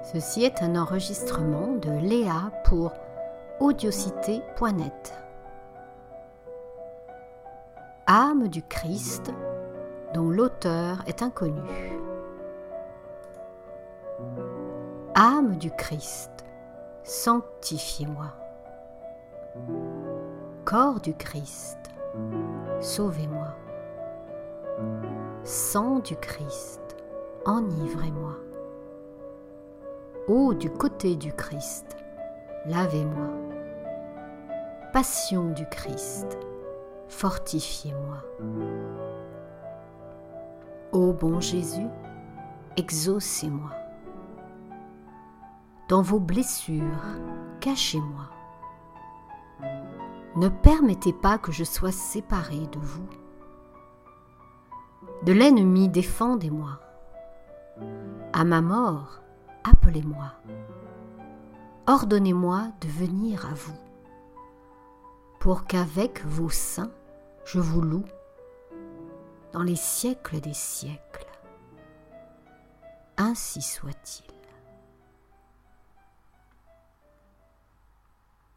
Ceci est un enregistrement de Léa pour audiocité.net. Âme du Christ, dont l'auteur est inconnu. Âme du Christ, sanctifiez-moi. Corps du Christ, sauvez-moi. Sang du Christ, enivrez-moi. Eau du côté du Christ, lavez-moi. Passion du Christ, fortifiez-moi. Ô bon Jésus, exaucez-moi. Dans vos blessures, cachez-moi. Ne permettez pas que je sois séparé de vous. De l'ennemi, défendez-moi. À ma mort, appelez-moi. Ordonnez-moi de venir à vous, pour qu'avec vos saints, je vous loue dans les siècles des siècles. Ainsi soit-il.